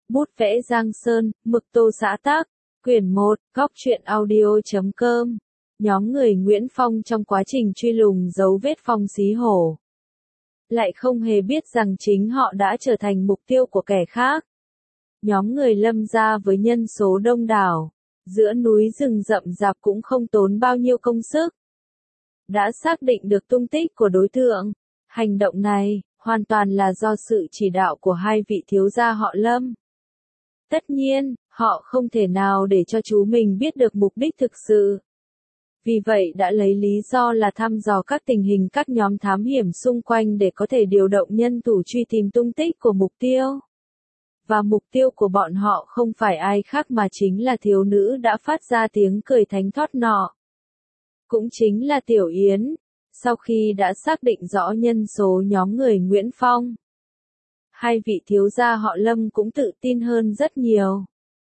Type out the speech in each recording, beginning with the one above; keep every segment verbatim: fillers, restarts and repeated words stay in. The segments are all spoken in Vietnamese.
Bút vẽ Giang Sơn, mực tô xã tác, quyển một, góc truyện audio.com. Nhóm người Nguyễn Phong trong quá trình truy lùng dấu vết Phong Xí Hổ, lại không hề biết rằng chính họ đã trở thành mục tiêu của kẻ khác. Nhóm người Lâm gia với nhân số đông đảo, giữa núi rừng rậm rạp cũng không tốn bao nhiêu công sức, đã xác định được tung tích của đối tượng. Hành động này hoàn toàn là do sự chỉ đạo của hai vị thiếu gia họ Lâm. Tất nhiên, họ không thể nào để cho chú mình biết được mục đích thực sự. Vì vậy đã lấy lý do là thăm dò các tình hình các nhóm thám hiểm xung quanh để có thể điều động nhân thủ truy tìm tung tích của mục tiêu. Và mục tiêu của bọn họ không phải ai khác mà chính là thiếu nữ đã phát ra tiếng cười thánh thót nọ. Cũng chính là Tiểu Yến. Sau khi đã xác định rõ nhân số nhóm người Nguyễn Phong, hai vị thiếu gia họ Lâm cũng tự tin hơn rất nhiều.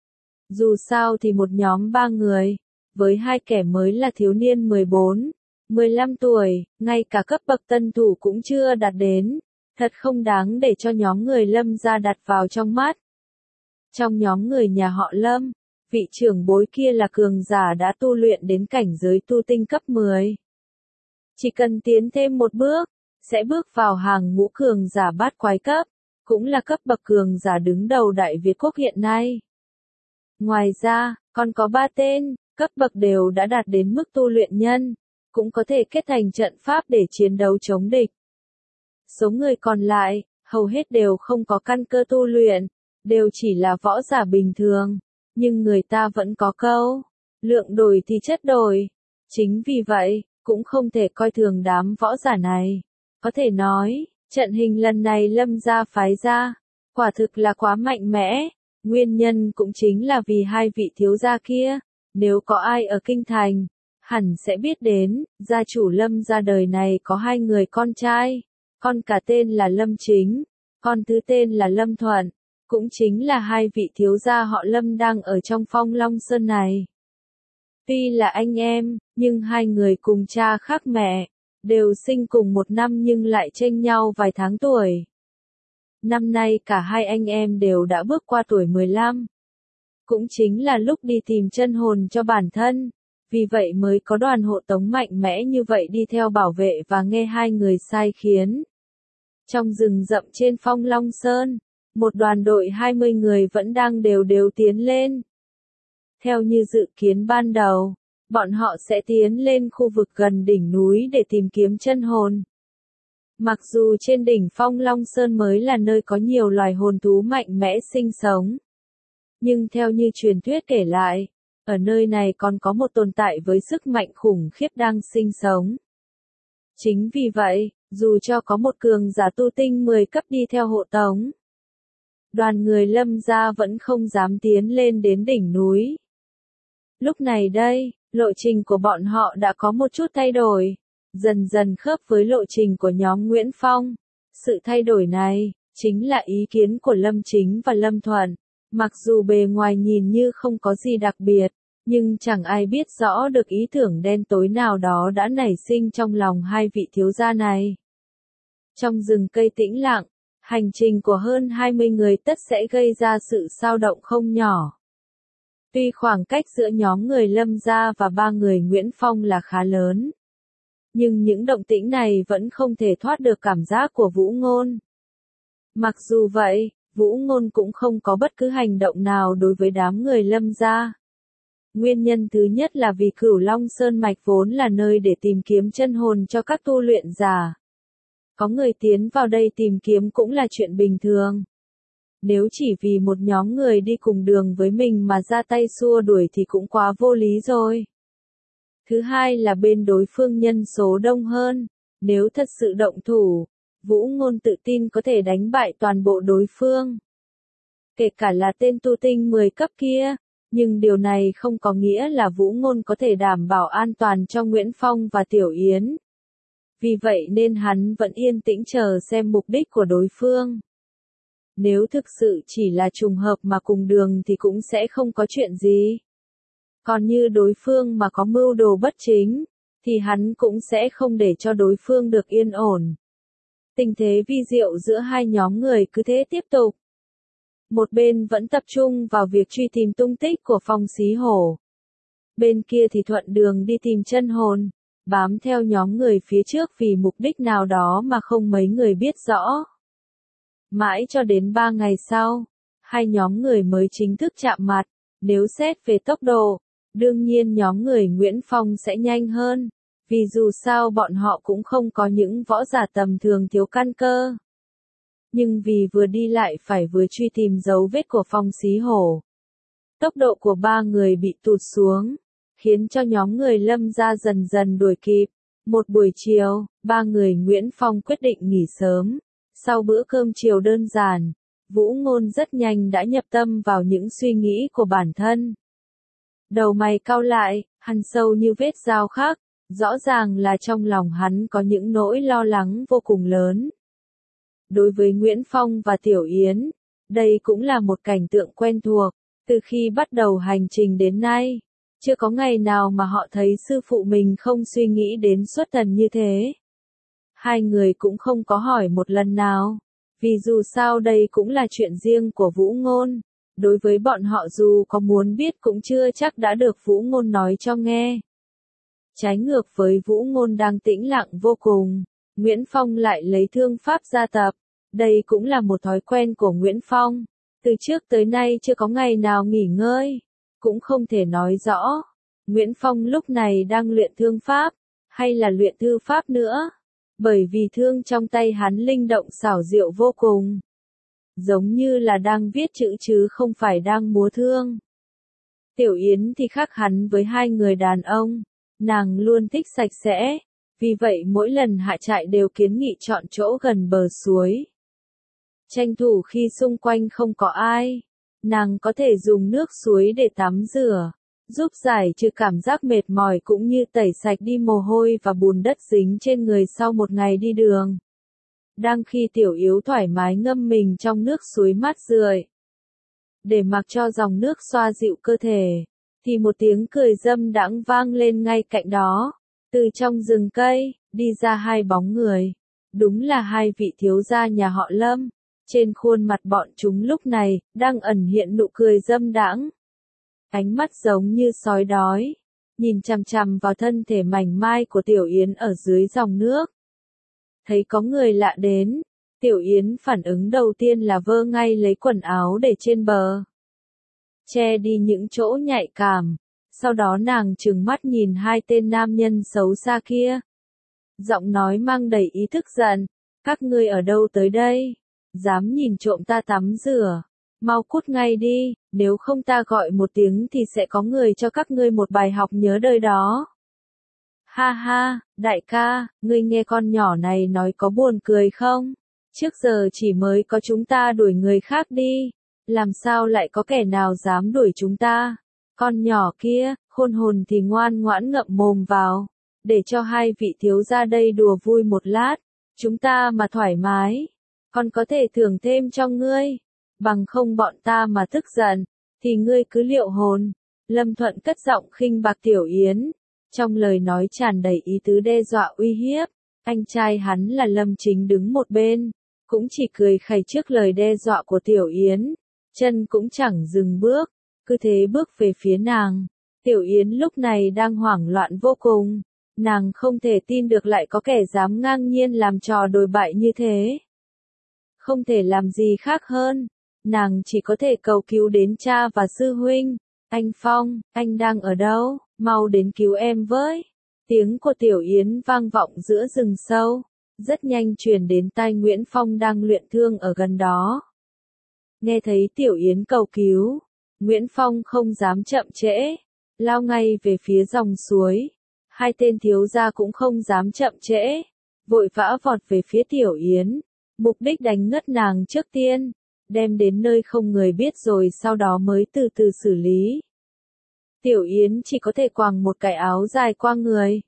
Dù sao thì một nhóm ba người, với hai kẻ mới là thiếu niên mười bốn, mười lăm tuổi, ngay cả cấp bậc tân thủ cũng chưa đạt đến, thật không đáng để cho nhóm người Lâm gia đặt vào trong mắt. Trong nhóm người nhà họ Lâm, vị trưởng bối kia là cường giả đã tu luyện đến cảnh giới tu tinh cấp mười. Chỉ cần tiến thêm một bước, sẽ bước vào hàng ngũ cường giả bát quái cấp, cũng là cấp bậc cường giả đứng đầu Đại Việt Quốc hiện nay. Ngoài ra, còn có ba tên, cấp bậc đều đã đạt đến mức tu luyện nhân, cũng có thể kết thành trận pháp để chiến đấu chống địch. Số người còn lại, hầu hết đều không có căn cơ tu luyện, đều chỉ là võ giả bình thường, nhưng người ta vẫn có câu, lượng đổi thì chất đổi. Chính vì vậy, cũng không thể coi thường đám võ giả này. Có thể nói, trận hình lần này Lâm gia phái ra, quả thực là quá mạnh mẽ. Nguyên nhân cũng chính là vì hai vị thiếu gia kia, nếu có ai ở kinh thành, hẳn sẽ biết đến, gia chủ Lâm gia đời này có hai người con trai, con cả tên là Lâm Chính, con thứ tên là Lâm Thuận, cũng chính là hai vị thiếu gia họ Lâm đang ở trong Phong Long Sơn này. Tuy là anh em, nhưng hai người cùng cha khác mẹ, đều sinh cùng một năm nhưng lại chênh nhau vài tháng tuổi. Năm nay cả hai anh em đều đã bước qua tuổi mười lăm. Cũng chính là lúc đi tìm chân hồn cho bản thân, vì vậy mới có đoàn hộ tống mạnh mẽ như vậy đi theo bảo vệ và nghe hai người sai khiến. Trong rừng rậm trên Phong Long Sơn, một đoàn đội hai mươi người vẫn đang đều đều tiến lên. Theo như dự kiến ban đầu, bọn họ sẽ tiến lên khu vực gần đỉnh núi để tìm kiếm chân hồn. Mặc dù trên đỉnh Phong Long Sơn mới là nơi có nhiều loài hồn thú mạnh mẽ sinh sống, nhưng theo như truyền thuyết kể lại, ở nơi này còn có một tồn tại với sức mạnh khủng khiếp đang sinh sống. Chính vì vậy, dù cho có một cường giả tu tinh mười cấp đi theo hộ tống, đoàn người Lâm gia vẫn không dám tiến lên đến đỉnh núi. Lúc này đây, lộ trình của bọn họ đã có một chút thay đổi, dần dần khớp với lộ trình của nhóm Nguyễn Phong. Sự thay đổi này, chính là ý kiến của Lâm Chính và Lâm Thuận. Mặc dù bề ngoài nhìn như không có gì đặc biệt, nhưng chẳng ai biết rõ được ý tưởng đen tối nào đó đã nảy sinh trong lòng hai vị thiếu gia này. Trong rừng cây tĩnh lặng, hành trình của hơn hai mươi người tất sẽ gây ra sự xao động không nhỏ. Tuy khoảng cách giữa nhóm người Lâm gia và ba người Nguyễn Phong là khá lớn, nhưng những động tĩnh này vẫn không thể thoát được cảm giác của Vũ Ngôn. Mặc dù vậy, Vũ Ngôn cũng không có bất cứ hành động nào đối với đám người Lâm gia. Nguyên nhân thứ nhất là vì Cửu Long Sơn Mạch vốn là nơi để tìm kiếm chân hồn cho các tu luyện giả. Có người tiến vào đây tìm kiếm cũng là chuyện bình thường. Nếu chỉ vì một nhóm người đi cùng đường với mình mà ra tay xua đuổi thì cũng quá vô lý rồi. Thứ hai là bên đối phương nhân số đông hơn, nếu thật sự động thủ, Vũ Ngôn tự tin có thể đánh bại toàn bộ đối phương. Kể cả là tên tu tinh mười cấp kia, nhưng điều này không có nghĩa là Vũ Ngôn có thể đảm bảo an toàn cho Nguyễn Phong và Tiểu Yến. Vì vậy nên hắn vẫn yên tĩnh chờ xem mục đích của đối phương. Nếu thực sự chỉ là trùng hợp mà cùng đường thì cũng sẽ không có chuyện gì. Còn như đối phương mà có mưu đồ bất chính, thì hắn cũng sẽ không để cho đối phương được yên ổn. Tình thế vi diệu giữa hai nhóm người cứ thế tiếp tục. một bên vẫn tập trung vào việc truy tìm tung tích của Phong Xí Hổ. Bên kia thì thuận đường đi tìm chân hồn, bám theo nhóm người phía trước vì mục đích nào đó mà không mấy người biết rõ. Mãi cho đến ba ngày sau, hai nhóm người mới chính thức chạm mặt. Nếu xét về tốc độ, đương nhiên nhóm người Nguyễn Phong sẽ nhanh hơn, vì dù sao bọn họ cũng không có những võ giả tầm thường thiếu căn cơ. Nhưng vì vừa đi lại phải vừa truy tìm dấu vết của Phong Xí Hổ, tốc độ của ba người bị tụt xuống, khiến cho nhóm người Lâm gia dần dần đuổi kịp. Một buổi chiều, ba người Nguyễn Phong quyết định nghỉ sớm. Sau bữa cơm chiều đơn giản, Vũ Ngôn rất nhanh đã nhập tâm vào những suy nghĩ của bản thân. Đầu mày cau lại, hắn sâu như vết dao khắc, rõ ràng là trong lòng hắn có những nỗi lo lắng vô cùng lớn. Đối với Nguyễn Phong và Tiểu Yến, đây cũng là một cảnh tượng quen thuộc, từ khi bắt đầu hành trình đến nay, chưa có ngày nào mà họ thấy sư phụ mình không suy nghĩ đến xuất thần như thế. Hai người cũng không có hỏi một lần nào, vì dù sao đây cũng là chuyện riêng của Vũ Ngôn, đối với bọn họ dù có muốn biết cũng chưa chắc đã được Vũ Ngôn nói cho nghe. Trái ngược với Vũ Ngôn đang tĩnh lặng vô cùng, Nguyễn Phong lại lấy thương pháp ra tập, đây cũng là một thói quen của Nguyễn Phong, từ trước tới nay chưa có ngày nào nghỉ ngơi, cũng không thể nói rõ, Nguyễn Phong lúc này đang luyện thương pháp, hay là luyện thư pháp nữa. Bởi vì thương trong tay hắn linh động xảo diệu vô cùng. Giống như là đang viết chữ chứ không phải đang múa thương. Tiểu Yến thì khác hắn với hai người đàn ông. Nàng luôn thích sạch sẽ. Vì vậy mỗi lần hạ trại đều kiến nghị chọn chỗ gần bờ suối. Tranh thủ khi xung quanh không có ai. Nàng có thể dùng nước suối để tắm rửa. Giúp giải trừ cảm giác mệt mỏi cũng như tẩy sạch đi mồ hôi và bùn đất dính trên người sau một ngày đi đường. Đang khi Tiểu Yếu thoải mái ngâm mình trong nước suối mát rượi, để mặc cho dòng nước xoa dịu cơ thể, thì một tiếng cười dâm đãng vang lên ngay cạnh đó. Từ trong rừng cây, đi ra hai bóng người. Đúng là hai vị thiếu gia nhà họ Lâm. Trên khuôn mặt bọn chúng lúc này, đang ẩn hiện nụ cười dâm đãng. Ánh mắt giống như sói đói, nhìn chằm chằm vào thân thể mảnh mai của Tiểu Yến ở dưới dòng nước. Thấy có người lạ đến, Tiểu Yến phản ứng đầu tiên là vơ ngay lấy quần áo để trên bờ, che đi những chỗ nhạy cảm, sau đó nàng trừng mắt nhìn hai tên nam nhân xấu xa kia. Giọng nói mang đầy ý thức giận, các ngươi ở đâu tới đây, dám nhìn trộm ta tắm rửa. Mau cút ngay đi, nếu không ta gọi một tiếng thì sẽ có người cho các ngươi một bài học nhớ đời đó. Ha ha, đại ca, ngươi nghe con nhỏ này nói có buồn cười không? Trước giờ chỉ mới có chúng ta đuổi người khác đi, làm sao lại có kẻ nào dám đuổi chúng ta? Con nhỏ kia, khôn hồn thì ngoan ngoãn ngậm mồm vào, để cho hai vị thiếu gia đây đùa vui một lát, chúng ta mà thoải mái, còn có thể thưởng thêm cho ngươi. Bằng không bọn ta mà tức giận, thì ngươi cứ liệu hồn. Lâm Thuận cất giọng khinh bạc Tiểu Yến, trong lời nói tràn đầy ý tứ đe dọa uy hiếp. Anh trai hắn là Lâm Chính đứng một bên, cũng chỉ cười khẩy trước lời đe dọa của Tiểu Yến, chân cũng chẳng dừng bước, cứ thế bước về phía nàng. Tiểu Yến lúc này đang hoảng loạn vô cùng, nàng không thể tin được lại có kẻ dám ngang nhiên làm trò đồi bại như thế. Không thể làm gì khác hơn. Nàng chỉ có thể cầu cứu đến cha và sư huynh. Anh Phong, anh đang ở đâu? Mau đến cứu em với. Tiếng của Tiểu Yến vang vọng giữa rừng sâu, rất nhanh truyền đến tai Nguyễn Phong đang luyện thương ở gần đó. Nghe thấy Tiểu Yến cầu cứu, Nguyễn Phong không dám chậm trễ, lao ngay về phía dòng suối. Hai tên thiếu gia cũng không dám chậm trễ, vội vã vọt về phía Tiểu Yến, mục đích đánh ngất nàng trước tiên, đem đến nơi không người biết rồi sau đó mới từ từ xử lý. Tiểu Yến chỉ có thể quàng một cái áo dài qua người,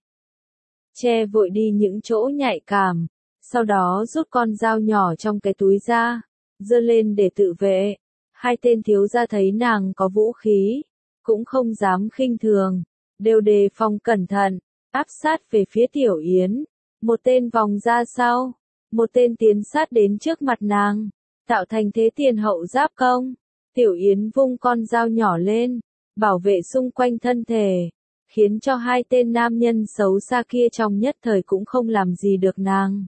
che vội đi những chỗ nhạy cảm, sau đó rút con dao nhỏ trong cái túi ra, giơ lên để tự vệ. Hai tên thiếu gia thấy nàng có vũ khí, cũng không dám khinh thường, đều đề phòng cẩn thận, áp sát về phía Tiểu Yến. Một tên vòng ra sau, một tên tiến sát đến trước mặt nàng. tạo thành thế tiền hậu giáp công. Tiểu Yến vung con dao nhỏ lên, bảo vệ xung quanh thân thể, khiến cho hai tên nam nhân xấu xa kia trong nhất thời cũng không làm gì được nàng.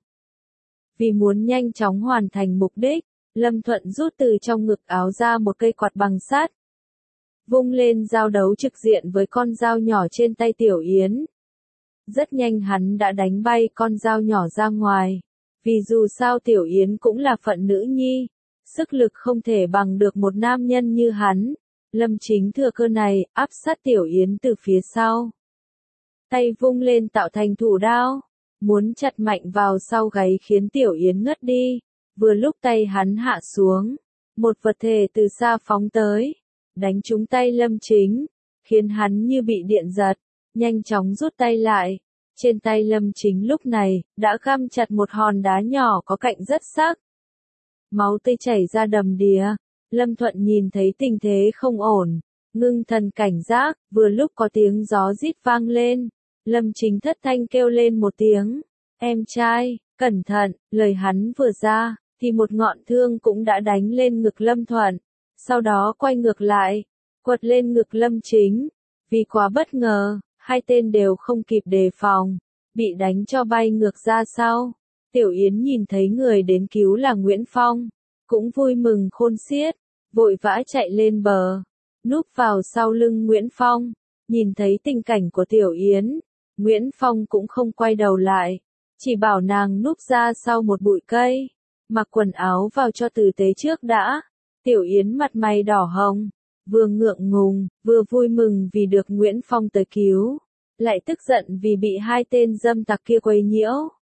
Vì muốn nhanh chóng hoàn thành mục đích, Lâm Thuận rút từ trong ngực áo ra một cây quạt bằng sắt. Vung lên giao đấu trực diện với con dao nhỏ trên tay Tiểu Yến. Rất nhanh hắn đã đánh bay con dao nhỏ ra ngoài. Vì dù sao Tiểu Yến cũng là phận nữ nhi, sức lực không thể bằng được một nam nhân như hắn. Lâm Chính thừa cơ này, áp sát Tiểu Yến từ phía sau. Tay vung lên tạo thành thủ đao, muốn chặt mạnh vào sau gáy khiến Tiểu Yến ngất đi. Vừa lúc tay hắn hạ xuống, một vật thể từ xa phóng tới, đánh trúng tay Lâm Chính, khiến hắn như bị điện giật, nhanh chóng rút tay lại. Trên tay Lâm Chính lúc này, đã găm chặt một hòn đá nhỏ có cạnh rất sắc. Máu tươi chảy ra đầm đìa, Lâm Thuận nhìn thấy tình thế không ổn, ngưng thần cảnh giác, vừa lúc có tiếng gió rít vang lên. Lâm Chính thất thanh kêu lên một tiếng, em trai, cẩn thận, lời hắn vừa ra, thì một ngọn thương cũng đã đánh lên ngực Lâm Thuận, sau đó quay ngược lại, quật lên ngực Lâm Chính. Vì quá bất ngờ, hai tên đều không kịp đề phòng, bị đánh cho bay ngược ra sau. Tiểu Yến nhìn thấy người đến cứu là Nguyễn Phong, cũng vui mừng khôn xiết, vội vã chạy lên bờ, núp vào sau lưng Nguyễn Phong. Nhìn thấy tình cảnh của Tiểu Yến, Nguyễn Phong cũng không quay đầu lại, chỉ bảo nàng núp ra sau một bụi cây, mặc quần áo vào cho tử tế trước đã. Tiểu Yến mặt mày đỏ hồng, vừa ngượng ngùng, vừa vui mừng vì được Nguyễn Phong tới cứu, lại tức giận vì bị hai tên dâm tặc kia quấy nhiễu.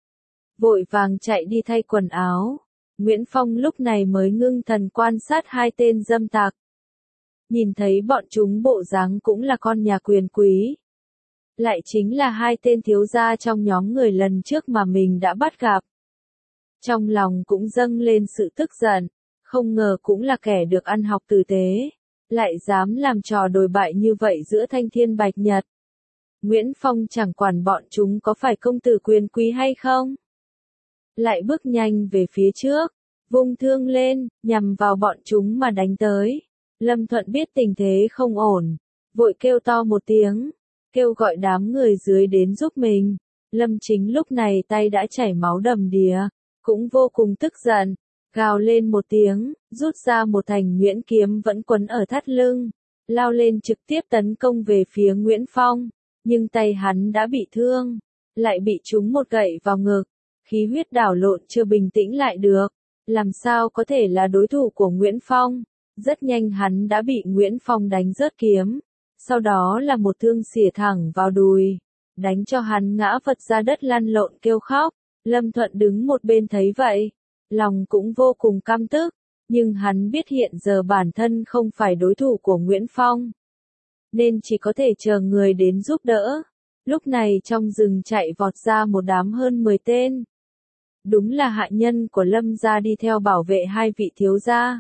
Vội vàng chạy đi thay quần áo, Nguyễn Phong lúc này mới ngưng thần quan sát hai tên dâm tặc. Nhìn thấy bọn chúng bộ dáng cũng là con nhà quyền quý. Lại chính là hai tên thiếu gia trong nhóm người lần trước mà mình đã bắt gặp. Trong lòng cũng dâng lên sự tức giận, không ngờ cũng là kẻ được ăn học tử tế, lại dám làm trò đồi bại như vậy giữa thanh thiên bạch nhật. Nguyễn Phong chẳng quản bọn chúng có phải công tử quyền quý hay không. Lại bước nhanh về phía trước, vung thương lên, nhằm vào bọn chúng mà đánh tới. Lâm Thuận biết tình thế không ổn, vội kêu to một tiếng, kêu gọi đám người dưới đến giúp mình. Lâm Chính lúc này tay đã chảy máu đầm đìa, cũng vô cùng tức giận, gào lên một tiếng, rút ra một thành nhuyễn kiếm vẫn quấn ở thắt lưng, lao lên trực tiếp tấn công về phía Nguyễn Phong. Nhưng tay hắn đã bị thương, lại bị trúng một gậy vào ngực, khí huyết đảo lộn chưa bình tĩnh lại được, làm sao có thể là đối thủ của Nguyễn Phong. Rất nhanh hắn đã bị Nguyễn Phong đánh rớt kiếm, sau đó là một thương xỉa thẳng vào đùi, đánh cho hắn ngã vật ra đất lăn lộn kêu khóc. Lâm Thuận đứng một bên thấy vậy, lòng cũng vô cùng căm tức, nhưng hắn biết hiện giờ bản thân không phải đối thủ của Nguyễn Phong, nên chỉ có thể chờ người đến giúp đỡ. Lúc này trong rừng chạy vọt ra một đám hơn mười tên. Đúng là hạ nhân của Lâm gia đi theo bảo vệ hai vị thiếu gia.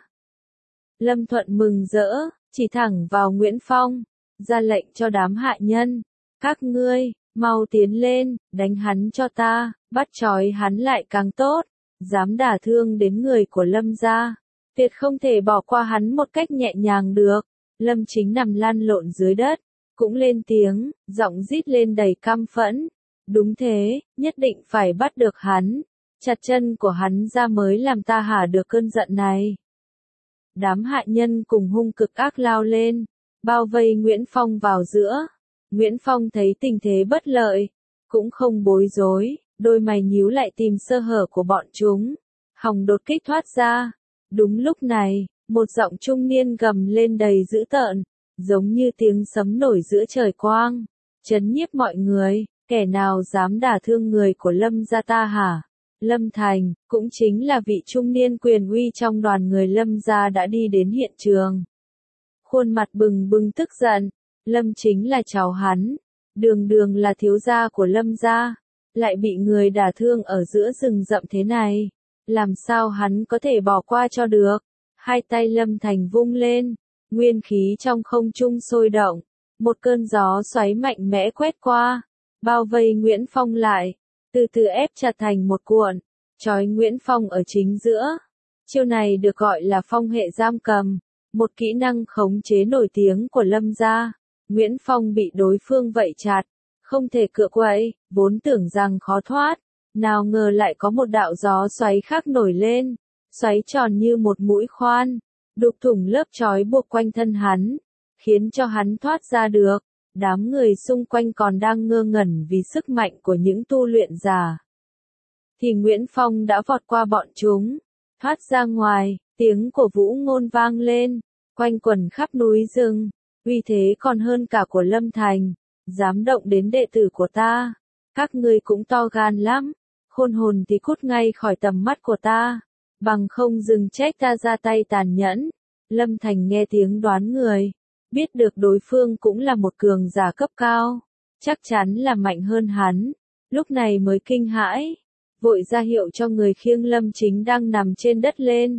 Lâm Thuận mừng rỡ, chỉ thẳng vào Nguyễn Phong, ra lệnh cho đám hạ nhân, các ngươi, mau tiến lên, đánh hắn cho ta, bắt trói hắn lại càng tốt, dám đả thương đến người của Lâm gia, tuyệt không thể bỏ qua hắn một cách nhẹ nhàng được. Lâm Chính nằm lăn lộn dưới đất, cũng lên tiếng, giọng rít lên đầy căm phẫn. Đúng thế, nhất định phải bắt được hắn, chặt chân của hắn ra mới làm ta hả được cơn giận này. Đám hạ nhân cùng hung cực ác lao lên, bao vây Nguyễn Phong vào giữa. Nguyễn Phong thấy tình thế bất lợi, cũng không bối rối, đôi mày nhíu lại tìm sơ hở của bọn chúng, hòng đột kích thoát ra. Đúng lúc này, một giọng trung niên gầm lên đầy dữ tợn, giống như tiếng sấm nổi giữa trời quang, chấn nhiếp mọi người, kẻ nào dám đả thương người của Lâm gia ta hả? Lâm Thành, cũng chính là vị trung niên quyền uy trong đoàn người Lâm gia đã đi đến hiện trường. Khuôn mặt bừng bừng tức giận, Lâm Chính là cháu hắn, đường đường là thiếu gia của Lâm gia, lại bị người đả thương ở giữa rừng rậm thế này, làm sao hắn có thể bỏ qua cho được. Hai tay Lâm Thành vung lên, nguyên khí trong không trung sôi động, một cơn gió xoáy mạnh mẽ quét qua, bao vây Nguyễn Phong lại, từ từ ép chặt thành một cuộn, trói Nguyễn Phong ở chính giữa. Chiêu này được gọi là phong hệ giam cầm, một kỹ năng khống chế nổi tiếng của Lâm gia. Nguyễn Phong bị đối phương vẫy chặt, không thể cựa quậy, vốn tưởng rằng khó thoát, nào ngờ lại có một đạo gió xoáy khác nổi lên, xoáy tròn như một mũi khoan, đục thủng lớp trói buộc quanh thân hắn, khiến cho hắn thoát ra được. Đám người xung quanh còn đang ngơ ngẩn vì sức mạnh của những tu luyện giả. Thì Nguyễn Phong đã vọt qua bọn chúng, thoát ra ngoài, tiếng của vũ ngôn vang lên, quanh quẩn khắp núi rừng, uy thế còn hơn cả của Lâm Thành, dám động đến đệ tử của ta, các ngươi cũng to gan lắm, khôn hồn thì cút ngay khỏi tầm mắt của ta, bằng không dừng trách ta ra tay tàn nhẫn. Lâm Thành nghe tiếng đoán người, biết được đối phương cũng là một cường giả cấp cao, chắc chắn là mạnh hơn hắn, lúc này mới kinh hãi, vội ra hiệu cho người khiêng Lâm Chính đang nằm trên đất lên.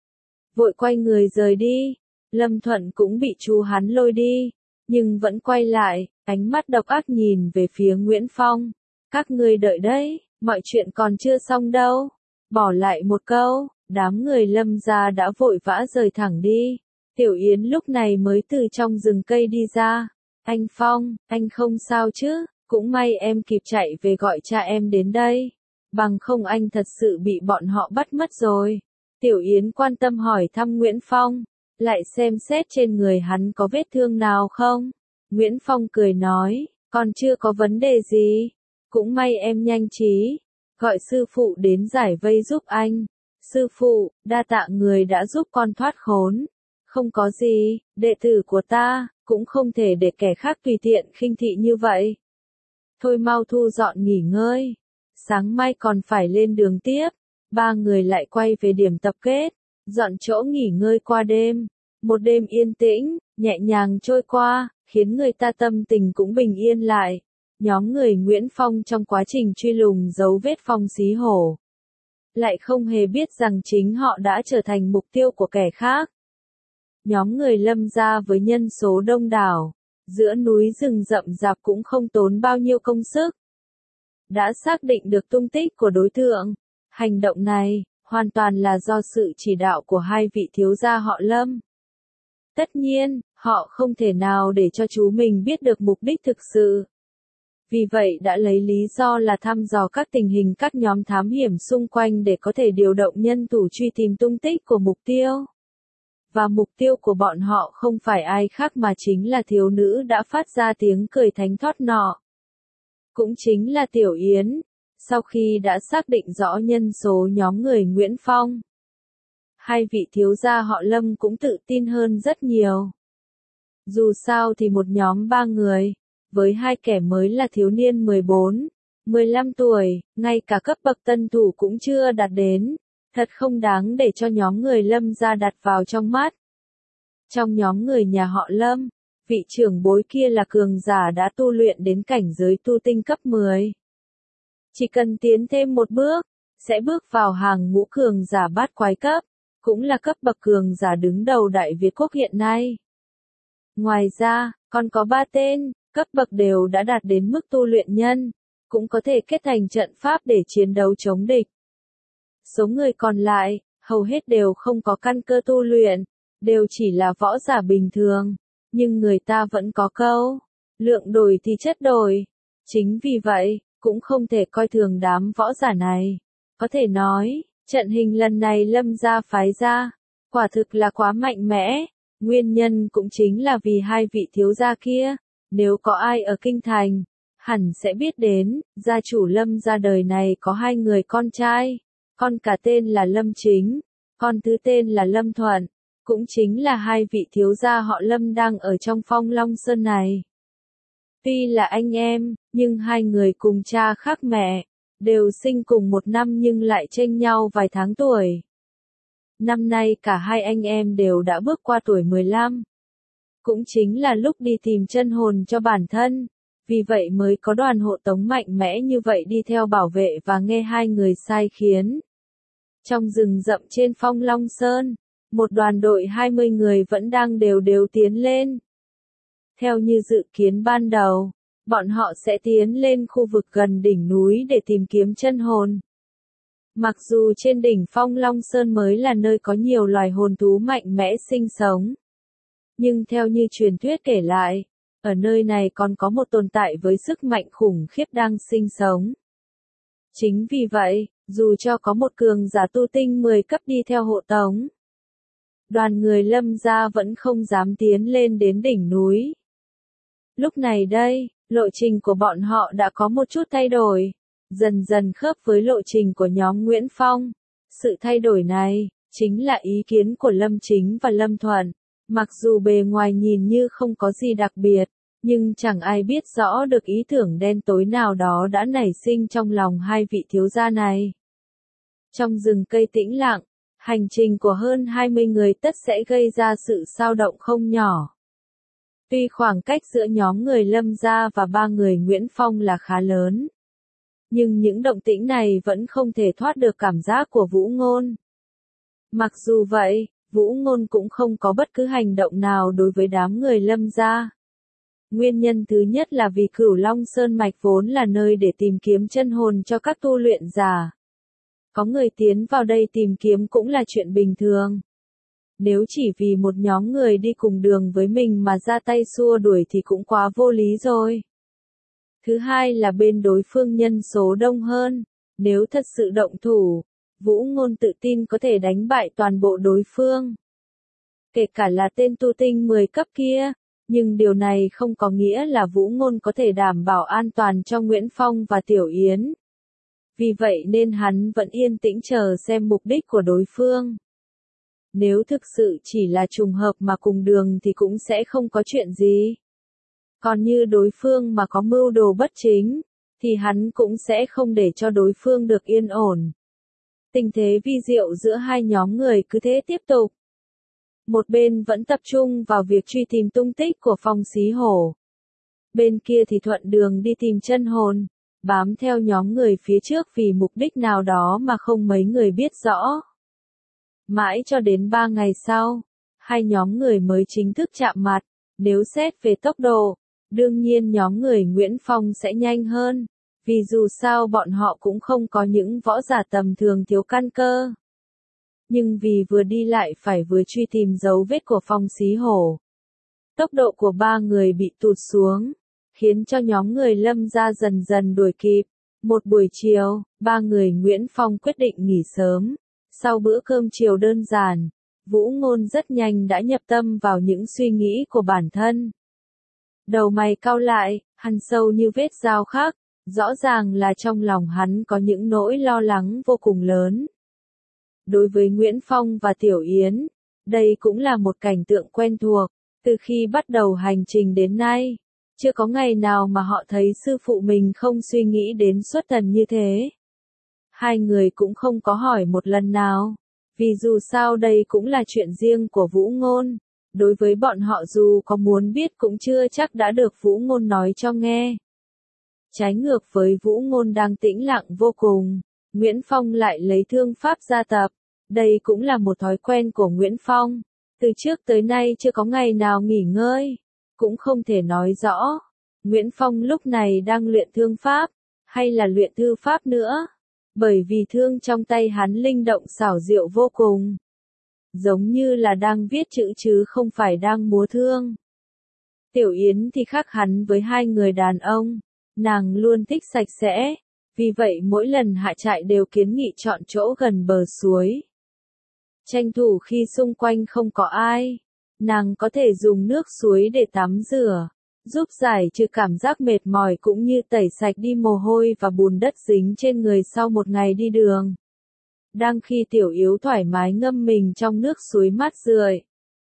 Vội quay người rời đi, Lâm Thuận cũng bị chú hắn lôi đi, nhưng vẫn quay lại, ánh mắt độc ác nhìn về phía Nguyễn Phong. Các ngươi đợi đấy, mọi chuyện còn chưa xong đâu. Bỏ lại một câu, đám người Lâm gia đã vội vã rời thẳng đi. Tiểu Yến lúc này mới từ trong rừng cây đi ra. Anh Phong, anh không sao chứ, cũng may em kịp chạy về gọi cha em đến đây. Bằng không anh thật sự bị bọn họ bắt mất rồi. Tiểu Yến quan tâm hỏi thăm Nguyễn Phong, lại xem xét trên người hắn có vết thương nào không. Nguyễn Phong cười nói, còn chưa có vấn đề gì. Cũng may em nhanh trí, gọi sư phụ đến giải vây giúp anh. Sư phụ, đa tạ người đã giúp con thoát khốn. Không có gì, đệ tử của ta, cũng không thể để kẻ khác tùy tiện khinh thị như vậy. Thôi mau thu dọn nghỉ ngơi. Sáng mai còn phải lên đường tiếp. Ba người lại quay về điểm tập kết, dọn chỗ nghỉ ngơi qua đêm. Một đêm yên tĩnh, nhẹ nhàng trôi qua, khiến người ta tâm tình cũng bình yên lại. Nhóm người Nguyễn Phong trong quá trình truy lùng dấu vết Phong Xí Hổ, lại không hề biết rằng chính họ đã trở thành mục tiêu của kẻ khác. Nhóm người Lâm gia với nhân số đông đảo, giữa núi rừng rậm rạp cũng không tốn bao nhiêu công sức. Đã xác định được tung tích của đối tượng. Hành động này, hoàn toàn là do sự chỉ đạo của hai vị thiếu gia họ Lâm. Tất nhiên, họ không thể nào để cho chú mình biết được mục đích thực sự. Vì vậy đã lấy lý do là thăm dò các tình hình các nhóm thám hiểm xung quanh để có thể điều động nhân thủ truy tìm tung tích của mục tiêu. Và mục tiêu của bọn họ không phải ai khác mà chính là thiếu nữ đã phát ra tiếng cười thánh thót nọ. Cũng chính là Tiểu Yến. Sau khi đã xác định rõ nhân số nhóm người Nguyễn Phong, hai vị thiếu gia họ Lâm cũng tự tin hơn rất nhiều. Dù sao thì một nhóm ba người, với hai kẻ mới là thiếu niên mười bốn, mười lăm tuổi, ngay cả cấp bậc tân thủ cũng chưa đạt đến, thật không đáng để cho nhóm người Lâm gia đặt vào trong mắt. Trong nhóm người nhà họ Lâm, vị trưởng bối kia là cường giả đã tu luyện đến cảnh giới tu tinh cấp mười. Chỉ cần tiến thêm một bước, sẽ bước vào hàng ngũ cường giả bát quái cấp, cũng là cấp bậc cường giả đứng đầu Đại Việt Quốc hiện nay. Ngoài ra, còn có ba tên, cấp bậc đều đã đạt đến mức tu luyện nhân, cũng có thể kết thành trận pháp để chiến đấu chống địch. Số người còn lại, hầu hết đều không có căn cơ tu luyện, đều chỉ là võ giả bình thường, nhưng người ta vẫn có câu, lượng đổi thì chất đổi. Chính vì vậy, cũng không thể coi thường đám võ giả này. Có thể nói, trận hình lần này Lâm gia phái ra, quả thực là quá mạnh mẽ. Nguyên nhân cũng chính là vì hai vị thiếu gia kia, nếu có ai ở kinh thành, hẳn sẽ biết đến, gia chủ Lâm gia đời này có hai người con trai, con cả tên là Lâm Chính, con thứ tên là Lâm Thuận, cũng chính là hai vị thiếu gia họ Lâm đang ở trong Phong Long Sơn này. Tuy là anh em, nhưng hai người cùng cha khác mẹ, đều sinh cùng một năm nhưng lại chênh nhau vài tháng tuổi. Năm nay cả hai anh em đều đã bước qua tuổi mười lăm. Cũng chính là lúc đi tìm chân hồn cho bản thân, vì vậy mới có đoàn hộ tống mạnh mẽ như vậy đi theo bảo vệ và nghe hai người sai khiến. Trong rừng rậm trên Phong Long Sơn, một đoàn đội hai mươi người vẫn đang đều đều tiến lên. Theo như dự kiến ban đầu, bọn họ sẽ tiến lên khu vực gần đỉnh núi để tìm kiếm chân hồn. Mặc dù trên đỉnh Phong Long Sơn mới là nơi có nhiều loài hồn thú mạnh mẽ sinh sống, nhưng theo như truyền thuyết kể lại, ở nơi này còn có một tồn tại với sức mạnh khủng khiếp đang sinh sống. Chính vì vậy, dù cho có một cường giả tu tinh mười cấp đi theo hộ tống, đoàn người Lâm gia vẫn không dám tiến lên đến đỉnh núi. Lúc này đây, lộ trình của bọn họ đã có một chút thay đổi, dần dần khớp với lộ trình của nhóm Nguyễn Phong. Sự thay đổi này, chính là ý kiến của Lâm Chính và Lâm Thuận. Mặc dù bề ngoài nhìn như không có gì đặc biệt, nhưng chẳng ai biết rõ được ý tưởng đen tối nào đó đã nảy sinh trong lòng hai vị thiếu gia này. Trong rừng cây tĩnh lặng, hành trình của hơn hai mươi người tất sẽ gây ra sự xao động không nhỏ. Tuy khoảng cách giữa nhóm người Lâm gia và ba người Nguyễn Phong là khá lớn, nhưng những động tĩnh này vẫn không thể thoát được cảm giác của Vũ Ngôn. Mặc dù vậy, Vũ Ngôn cũng không có bất cứ hành động nào đối với đám người Lâm gia. Nguyên nhân thứ nhất là vì Cửu Long Sơn Mạch vốn là nơi để tìm kiếm chân hồn cho các tu luyện giả. Có người tiến vào đây tìm kiếm cũng là chuyện bình thường. Nếu chỉ vì một nhóm người đi cùng đường với mình mà ra tay xua đuổi thì cũng quá vô lý rồi. Thứ hai là bên đối phương nhân số đông hơn. Nếu thật sự động thủ, Vũ Ngôn tự tin có thể đánh bại toàn bộ đối phương. Kể cả là tên tu tinh mười cấp kia. Nhưng điều này không có nghĩa là Vũ Ngôn có thể đảm bảo an toàn cho Nguyễn Phong và Tiểu Yến. Vì vậy nên hắn vẫn yên tĩnh chờ xem mục đích của đối phương. Nếu thực sự chỉ là trùng hợp mà cùng đường thì cũng sẽ không có chuyện gì. Còn như đối phương mà có mưu đồ bất chính, thì hắn cũng sẽ không để cho đối phương được yên ổn. Tình thế vi diệu giữa hai nhóm người cứ thế tiếp tục. Một bên vẫn tập trung vào việc truy tìm tung tích của Phong Xí Hổ. Bên kia thì thuận đường đi tìm chân hồn, bám theo nhóm người phía trước vì mục đích nào đó mà không mấy người biết rõ. Mãi cho đến ba ngày sau, hai nhóm người mới chính thức chạm mặt. Nếu xét về tốc độ, đương nhiên nhóm người Nguyễn Phong sẽ nhanh hơn, vì dù sao bọn họ cũng không có những võ giả tầm thường thiếu căn cơ. Nhưng vì vừa đi lại phải vừa truy tìm dấu vết của Phong Xí Hổ, tốc độ của ba người bị tụt xuống, khiến cho nhóm người Lâm gia dần dần đuổi kịp. Một buổi chiều, ba người Nguyễn Phong quyết định nghỉ sớm. Sau bữa cơm chiều đơn giản, Vũ Ngôn rất nhanh đã nhập tâm vào những suy nghĩ của bản thân. Đầu mày cau lại, hằn sâu như vết dao khắc, rõ ràng là trong lòng hắn có những nỗi lo lắng vô cùng lớn. Đối với Nguyễn Phong và Tiểu Yến, đây cũng là một cảnh tượng quen thuộc, từ khi bắt đầu hành trình đến nay, chưa có ngày nào mà họ thấy sư phụ mình không suy nghĩ đến xuất thần như thế. Hai người cũng không có hỏi một lần nào, vì dù sao đây cũng là chuyện riêng của Vũ Ngôn, đối với bọn họ dù có muốn biết cũng chưa chắc đã được Vũ Ngôn nói cho nghe. Trái ngược với Vũ Ngôn đang tĩnh lặng vô cùng, Nguyễn Phong lại lấy thương pháp ra tập. Đây cũng là một thói quen của Nguyễn Phong. Từ trước tới nay chưa có ngày nào nghỉ ngơi. Cũng không thể nói rõ. Nguyễn Phong lúc này đang luyện thương pháp, hay là luyện thư pháp nữa. Bởi vì thương trong tay hắn linh động xảo diệu vô cùng. Giống như là đang viết chữ chứ không phải đang múa thương. Tiểu Yến thì khác hắn với hai người đàn ông. Nàng luôn thích sạch sẽ. Vì vậy mỗi lần hạ trại đều kiến nghị chọn chỗ gần bờ suối. Tranh thủ khi xung quanh không có ai, nàng có thể dùng nước suối để tắm rửa, giúp giải trừ cảm giác mệt mỏi cũng như tẩy sạch đi mồ hôi và bùn đất dính trên người sau một ngày đi đường. Đang khi Tiểu Yếu thoải mái ngâm mình trong nước suối mát rượi,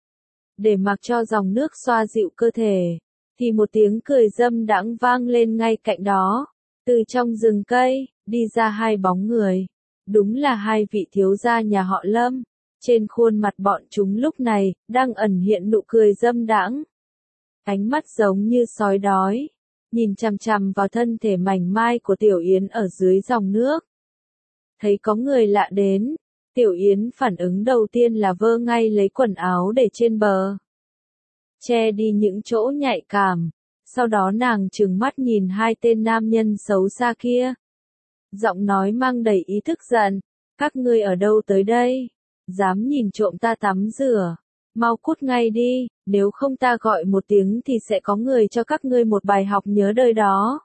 để mặc cho dòng nước xoa dịu cơ thể, thì một tiếng cười dâm đãng vang lên ngay cạnh đó. Từ trong rừng cây, đi ra hai bóng người. Đúng là hai vị thiếu gia nhà họ Lâm. Trên khuôn mặt bọn chúng lúc này, đang ẩn hiện nụ cười dâm đãng. Ánh mắt giống như sói đói, nhìn chằm chằm vào thân thể mảnh mai của Tiểu Yến ở dưới dòng nước. Thấy có người lạ đến, Tiểu Yến phản ứng đầu tiên là vơ ngay lấy quần áo để trên bờ, che đi những chỗ nhạy cảm. Sau đó nàng trừng mắt nhìn hai tên nam nhân xấu xa kia. Giọng nói mang đầy ý thức giận, Các ngươi ở đâu tới đây? Dám nhìn trộm ta tắm rửa. Mau cút ngay đi, nếu không ta gọi một tiếng thì sẽ có người cho các ngươi một bài học nhớ đời đó.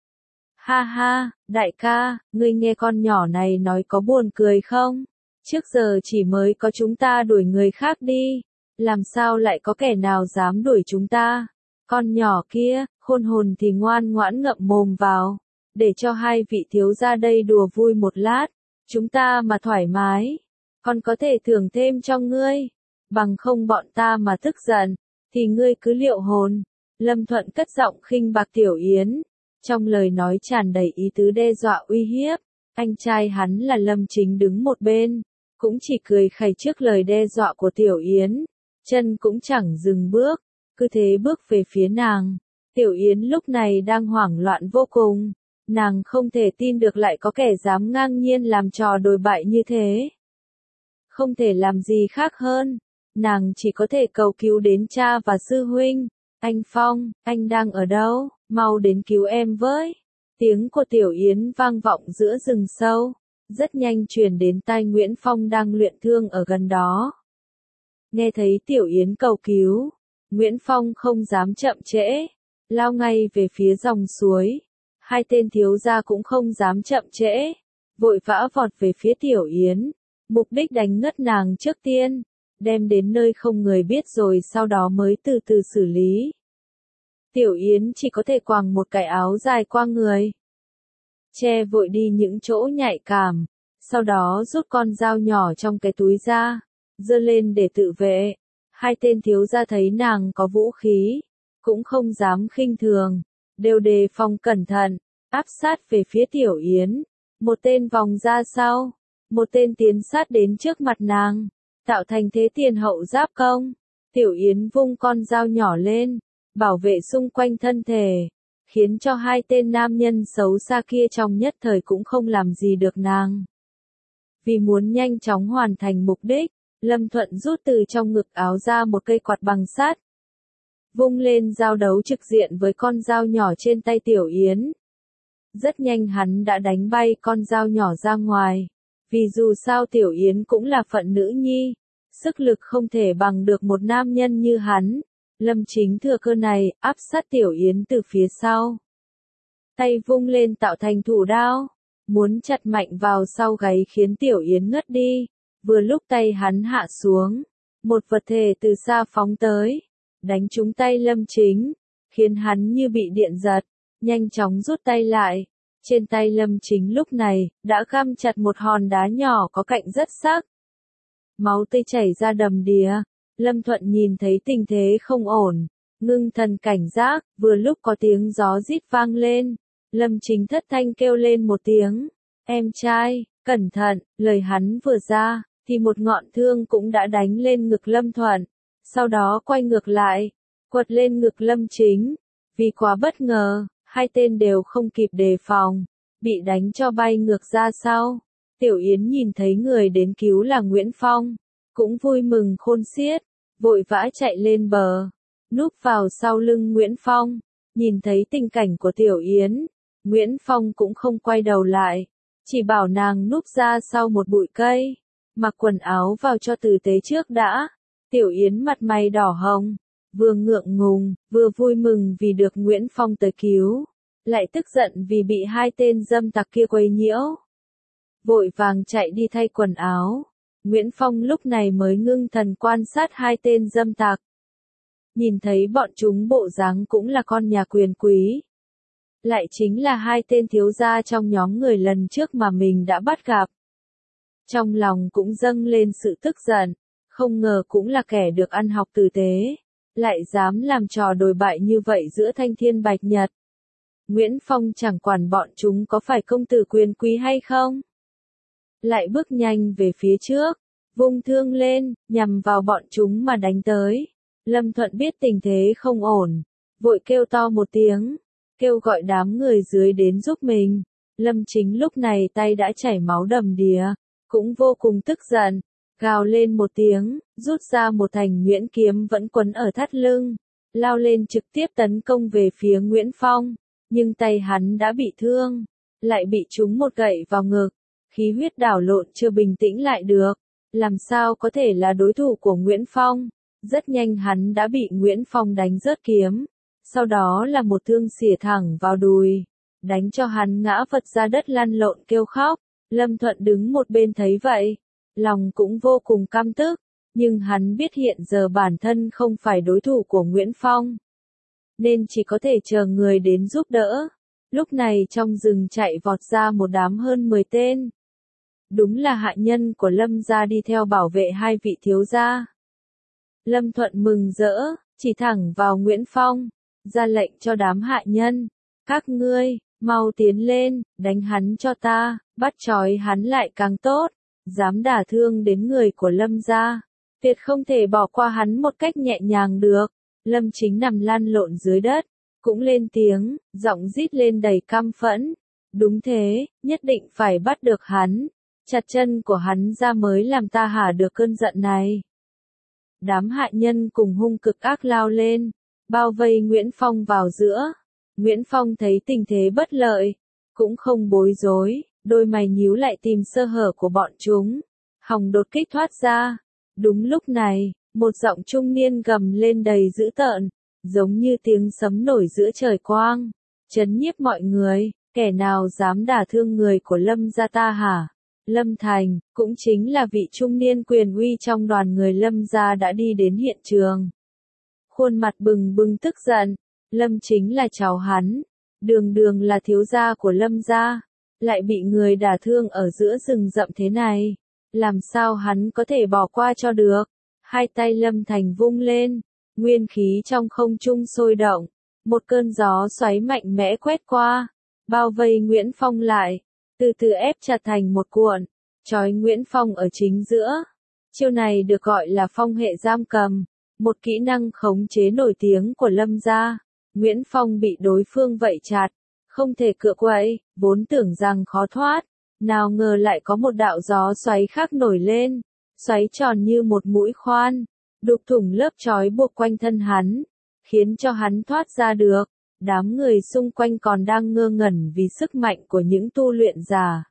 Ha ha, đại ca, ngươi nghe con nhỏ này nói có buồn cười không? Trước giờ chỉ mới có chúng ta đuổi người khác đi, làm sao lại có kẻ nào dám đuổi chúng ta? Con nhỏ kia, khôn hồn thì ngoan ngoãn ngậm mồm vào, để cho hai vị thiếu gia đây đùa vui một lát, chúng ta mà thoải mái, còn có thể thưởng thêm cho ngươi, bằng không bọn ta mà tức giận, thì ngươi cứ liệu hồn. Lâm Thuận cất giọng khinh bạc Tiểu Yến, trong lời nói tràn đầy ý tứ đe dọa uy hiếp. Anh trai hắn là Lâm Chính đứng một bên, cũng chỉ cười khẩy trước lời đe dọa của Tiểu Yến, chân cũng chẳng dừng bước, cứ thế bước về phía nàng. Tiểu Yến lúc này đang hoảng loạn vô cùng, nàng không thể tin được lại có kẻ dám ngang nhiên làm trò đồi bại như thế. Không thể làm gì khác hơn, nàng chỉ có thể cầu cứu đến cha và sư huynh. Anh Phong, anh đang ở đâu? Mau đến cứu em với. Tiếng của Tiểu Yến vang vọng giữa rừng sâu, rất nhanh truyền đến tai Nguyễn Phong đang luyện thương ở gần đó. Nghe thấy Tiểu Yến cầu cứu, Nguyễn Phong không dám chậm trễ, lao ngay về phía dòng suối. Hai tên thiếu gia cũng không dám chậm trễ, vội vã vọt về phía Tiểu Yến, mục đích đánh ngất nàng trước tiên, đem đến nơi không người biết rồi sau đó mới từ từ xử lý. Tiểu Yến chỉ có thể quàng một cái áo dài qua người, che vội đi những chỗ nhạy cảm, sau đó rút con dao nhỏ trong cái túi ra, giơ lên để tự vệ. Hai tên thiếu gia thấy nàng có vũ khí, cũng không dám khinh thường, đều đề phòng cẩn thận, áp sát về phía Tiểu Yến. Một tên vòng ra sau, một tên tiến sát đến trước mặt nàng, tạo thành thế tiền hậu giáp công. Tiểu Yến vung con dao nhỏ lên, bảo vệ xung quanh thân thể, khiến cho hai tên nam nhân xấu xa kia trong nhất thời cũng không làm gì được nàng. Vì muốn nhanh chóng hoàn thành mục đích, Lâm Thuận rút từ trong ngực áo ra một cây quạt bằng sắt, vung lên giao đấu trực diện với con dao nhỏ trên tay Tiểu Yến. Rất nhanh hắn đã đánh bay con dao nhỏ ra ngoài, vì dù sao Tiểu Yến cũng là phận nữ nhi, sức lực không thể bằng được một nam nhân như hắn. Lâm Chính thừa cơ này, áp sát Tiểu Yến từ phía sau. Tay vung lên tạo thành thủ đao, muốn chặt mạnh vào sau gáy khiến Tiểu Yến ngất đi. Vừa lúc tay hắn hạ xuống, một vật thể từ xa phóng tới, đánh trúng tay Lâm Chính, khiến hắn như bị điện giật, nhanh chóng rút tay lại. Trên tay Lâm Chính lúc này, đã găm chặt một hòn đá nhỏ có cạnh rất sắc. Máu tươi chảy ra đầm đìa. Lâm Thuận nhìn thấy tình thế không ổn, ngưng thần cảnh giác, vừa lúc có tiếng gió rít vang lên. Lâm Chính thất thanh kêu lên một tiếng, em trai, cẩn thận, lời hắn vừa ra, thì một ngọn thương cũng đã đánh lên ngực Lâm Thuận, sau đó quay ngược lại, quật lên ngực Lâm Chính. Vì quá bất ngờ, hai tên đều không kịp đề phòng, bị đánh cho bay ngược ra sau. Tiểu Yến nhìn thấy người đến cứu là Nguyễn Phong, cũng vui mừng khôn xiết, vội vã chạy lên bờ, núp vào sau lưng Nguyễn Phong. Nhìn thấy tình cảnh của Tiểu Yến, Nguyễn Phong cũng không quay đầu lại, chỉ bảo nàng núp ra sau một bụi cây, mặc quần áo vào cho tử tế trước đã. Tiểu Yến mặt mày đỏ hồng, vừa ngượng ngùng, vừa vui mừng vì được Nguyễn Phong tới cứu, lại tức giận vì bị hai tên dâm tặc kia quấy nhiễu. Vội vàng chạy đi thay quần áo. Nguyễn Phong lúc này mới ngưng thần quan sát hai tên dâm tặc. Nhìn thấy bọn chúng bộ dáng cũng là con nhà quyền quý. Lại chính là hai tên thiếu gia trong nhóm người lần trước mà mình đã bắt gặp. Trong lòng cũng dâng lên sự tức giận, không ngờ cũng là kẻ được ăn học tử tế, lại dám làm trò đồi bại như vậy giữa thanh thiên bạch nhật. Nguyễn Phong chẳng quản bọn chúng có phải công tử quyền quý hay không, lại bước nhanh về phía trước, vung thương lên, nhằm vào bọn chúng mà đánh tới. Lâm Thuận biết tình thế không ổn, vội kêu to một tiếng, kêu gọi đám người dưới đến giúp mình. Lâm Chính lúc này tay đã chảy máu đầm đìa, cũng vô cùng tức giận, gào lên một tiếng, rút ra một thành nhuyễn kiếm vẫn quấn ở thắt lưng, lao lên trực tiếp tấn công về phía Nguyễn Phong, nhưng tay hắn đã bị thương, lại bị trúng một gậy vào ngực, khí huyết đảo lộn chưa bình tĩnh lại được, làm sao có thể là đối thủ của Nguyễn Phong. Rất nhanh hắn đã bị Nguyễn Phong đánh rớt kiếm, sau đó là một thương xỉa thẳng vào đùi, đánh cho hắn ngã vật ra đất lăn lộn kêu khóc. Lâm Thuận đứng một bên thấy vậy, lòng cũng vô cùng căm tức, nhưng hắn biết hiện giờ bản thân không phải đối thủ của Nguyễn Phong, nên chỉ có thể chờ người đến giúp đỡ. Lúc này trong rừng chạy vọt ra một đám hơn mười tên. Đúng là hạ nhân của Lâm gia đi theo bảo vệ hai vị thiếu gia. Lâm Thuận mừng rỡ, chỉ thẳng vào Nguyễn Phong, ra lệnh cho đám hạ nhân, các ngươi, mau tiến lên, đánh hắn cho ta, bắt trói hắn lại càng tốt, dám đả thương đến người của Lâm gia, tuyệt không thể bỏ qua hắn một cách nhẹ nhàng được. Lâm Chính nằm lăn lộn dưới đất, cũng lên tiếng, giọng rít lên đầy căm phẫn. Đúng thế, nhất định phải bắt được hắn, chặt chân của hắn ra mới làm ta hả được cơn giận này. Đám hạ nhân cùng hung cực ác lao lên, bao vây Nguyễn Phong vào giữa. Nguyễn Phong thấy tình thế bất lợi, cũng không bối rối, đôi mày nhíu lại tìm sơ hở của bọn chúng, hòng đột kích thoát ra. Đúng lúc này, một giọng trung niên gầm lên đầy dữ tợn, giống như tiếng sấm nổi giữa trời quang, chấn nhiếp mọi người. Kẻ nào dám đả thương người của Lâm gia ta hả? Lâm Thành, cũng chính là vị trung niên quyền uy trong đoàn người Lâm gia đã đi đến hiện trường. Khuôn mặt bừng bừng tức giận, Lâm Chính là cháu hắn, đường đường là thiếu gia của Lâm gia, lại bị người đả thương ở giữa rừng rậm thế này, làm sao hắn có thể bỏ qua cho được. Hai tay Lâm Thành vung lên, nguyên khí trong không trung sôi động, một cơn gió xoáy mạnh mẽ quét qua, bao vây Nguyễn Phong lại, từ từ ép chặt thành một cuộn, trói Nguyễn Phong ở chính giữa. Chiêu này được gọi là phong hệ giam cầm, một kỹ năng khống chế nổi tiếng của Lâm gia. Nguyễn Phong bị đối phương vây chặt, không thể cựa quậy, vốn tưởng rằng khó thoát, nào ngờ lại có một đạo gió xoáy khác nổi lên, xoáy tròn như một mũi khoan, đục thủng lớp trói buộc quanh thân hắn, khiến cho hắn thoát ra được. Đám người xung quanh còn đang ngơ ngẩn vì sức mạnh của những tu luyện giả,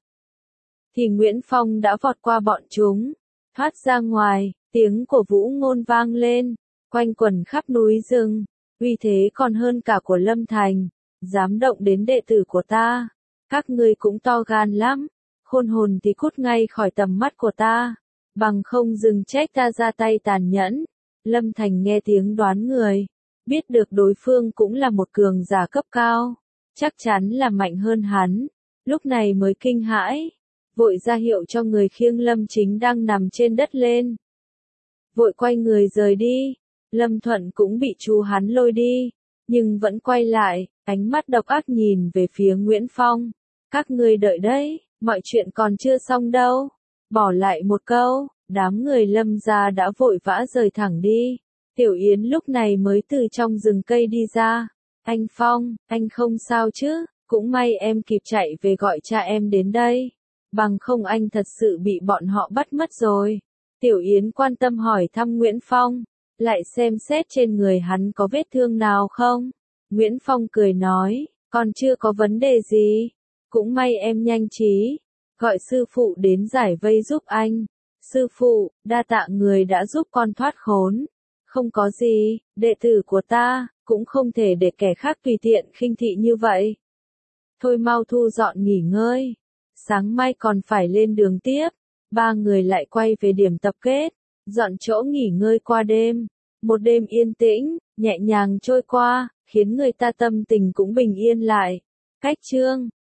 thì Nguyễn Phong đã vọt qua bọn chúng, thoát ra ngoài. Tiếng của Vũ Ngôn vang lên, quanh quẩn khắp núi rừng, uy thế còn hơn cả của Lâm Thành. Dám động đến đệ tử của ta, các ngươi cũng to gan lắm, khôn hồn thì cút ngay khỏi tầm mắt của ta, bằng không dừng trách ta ra tay tàn nhẫn. Lâm Thành nghe tiếng đoán người, biết được đối phương cũng là một cường giả cấp cao, chắc chắn là mạnh hơn hắn, lúc này mới kinh hãi, vội ra hiệu cho người khiêng Lâm Chính đang nằm trên đất lên. Vội quay người rời đi, Lâm Thuận cũng bị chú hắn lôi đi, nhưng vẫn quay lại, ánh mắt độc ác nhìn về phía Nguyễn Phong. Các ngươi đợi đấy, mọi chuyện còn chưa xong đâu. Bỏ lại một câu, đám người Lâm gia đã vội vã rời thẳng đi. Tiểu Yến lúc này mới từ trong rừng cây đi ra. Anh Phong, anh không sao chứ, cũng may em kịp chạy về gọi cha em đến đây. Bằng không anh thật sự bị bọn họ bắt mất rồi. Tiểu Yến quan tâm hỏi thăm Nguyễn Phong, lại xem xét trên người hắn có vết thương nào không. Nguyễn Phong cười nói, còn chưa có vấn đề gì. Cũng may em nhanh trí, gọi sư phụ đến giải vây giúp anh. Sư phụ, đa tạ người đã giúp con thoát khốn. Không có gì, đệ tử của ta, cũng không thể để kẻ khác tùy tiện khinh thị như vậy. Thôi mau thu dọn nghỉ ngơi. Sáng mai còn phải lên đường tiếp. Ba người lại quay về điểm tập kết, dọn chỗ nghỉ ngơi qua đêm. Một đêm yên tĩnh, nhẹ nhàng trôi qua, khiến người ta tâm tình cũng bình yên lại. Cách chương